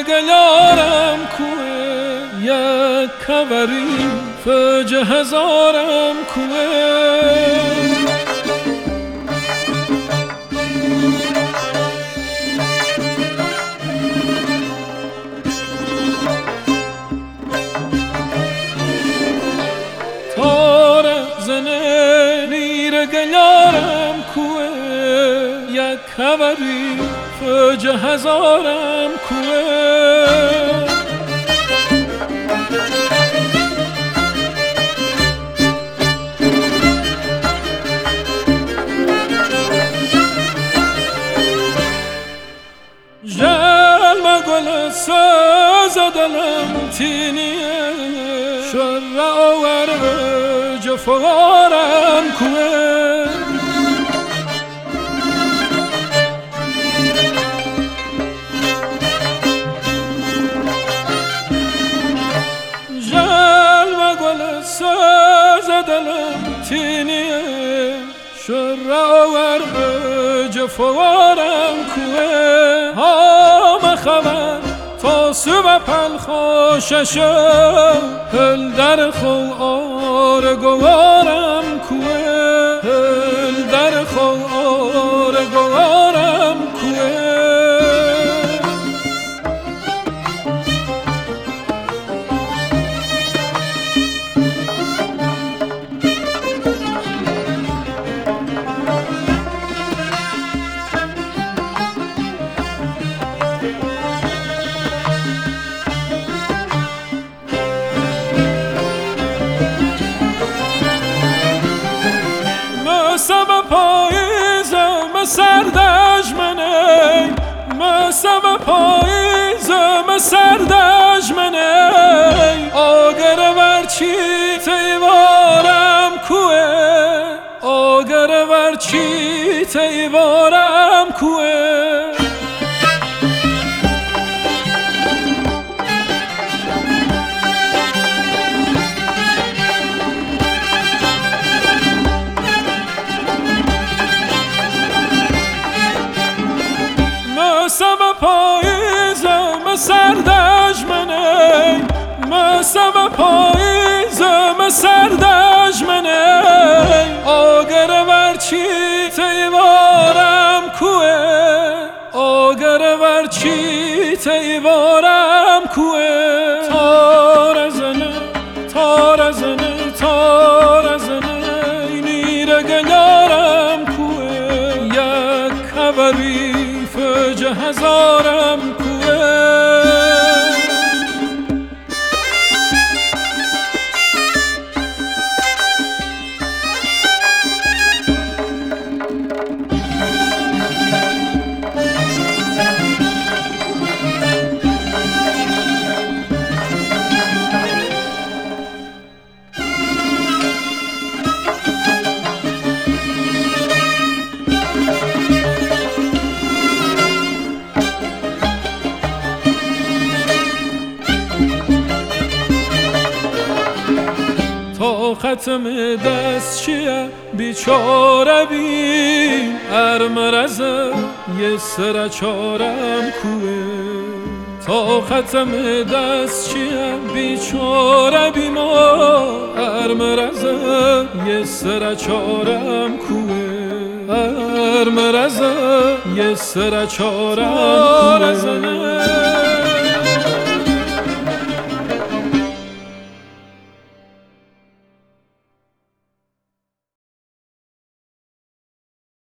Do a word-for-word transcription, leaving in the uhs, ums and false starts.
گلارم کوه یک کبری فج هزارم کوه گلارم کوه یک کبری فج هزارم کوه جلم گل ساز دلم تینیه شر آور جفارم کوه شر آور جفوارم کوه هم خبر تا سو پل خوششم هل در خو آر گوارم کوه هل در خو آر گوارم کوه مسم پاییزم سردجمنه مسم پاییزم سردجمنه آگر ورچی تیوارم کوه آگر ورچی تیوارم کوه مسم پاییزم سردجمنه مسم پاییزم سردجمنه آگر ورچی تیوارم کوه آگر ورچی تیوارم کوه تار زنه تار زنه تار زنه نیر گلارم کوه یک کبری فج هزارم کوه ختم دست چیه بیچاره بین ارمرزه یه سر چارم کوه تا ختم دست چیه بیچاره بی ما ارمرزه یه سر چارم کوه ارمرزه یه سر چارم کوه